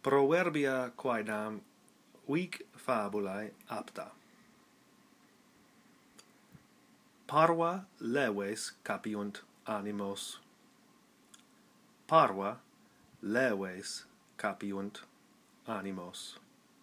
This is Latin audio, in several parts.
Proverbia quaedam huic fabulae apta. Parva leves capiunt animos. Parva leves capiunt animos.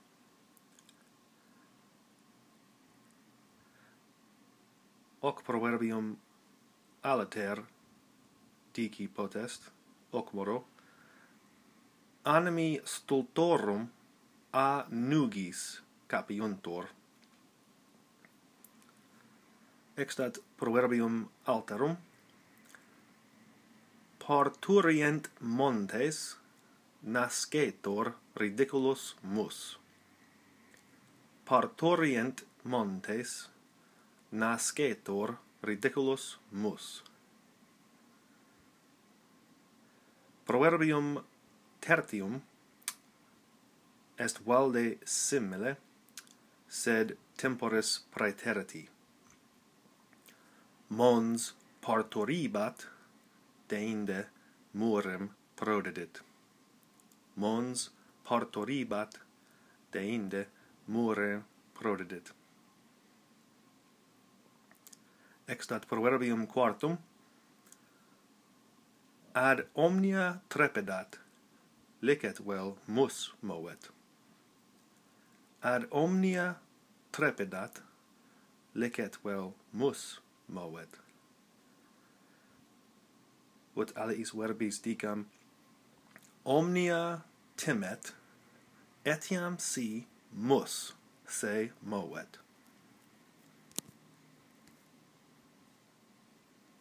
Hoc proverbium aliter dici potest, hoc modo: animi stultorum a nugis capiuntur. Extat proverbium alterum: parturient montes, nascetur ridiculus mus. Parturient montes, nascetur ridiculus mus. Proverbium tertium est valde simile, sed temporis praeteriti. Mons parturibat, deinde murem prodidit. Mons parturibat, deinde murem prodidit. Extat proverbium quartum: ad omnia trepidat, licet vel mus movet. Ad omnia trepidat, licet vel mus movet. Ut aliis verbis dicam: omnia timet, etiam si mus se movet.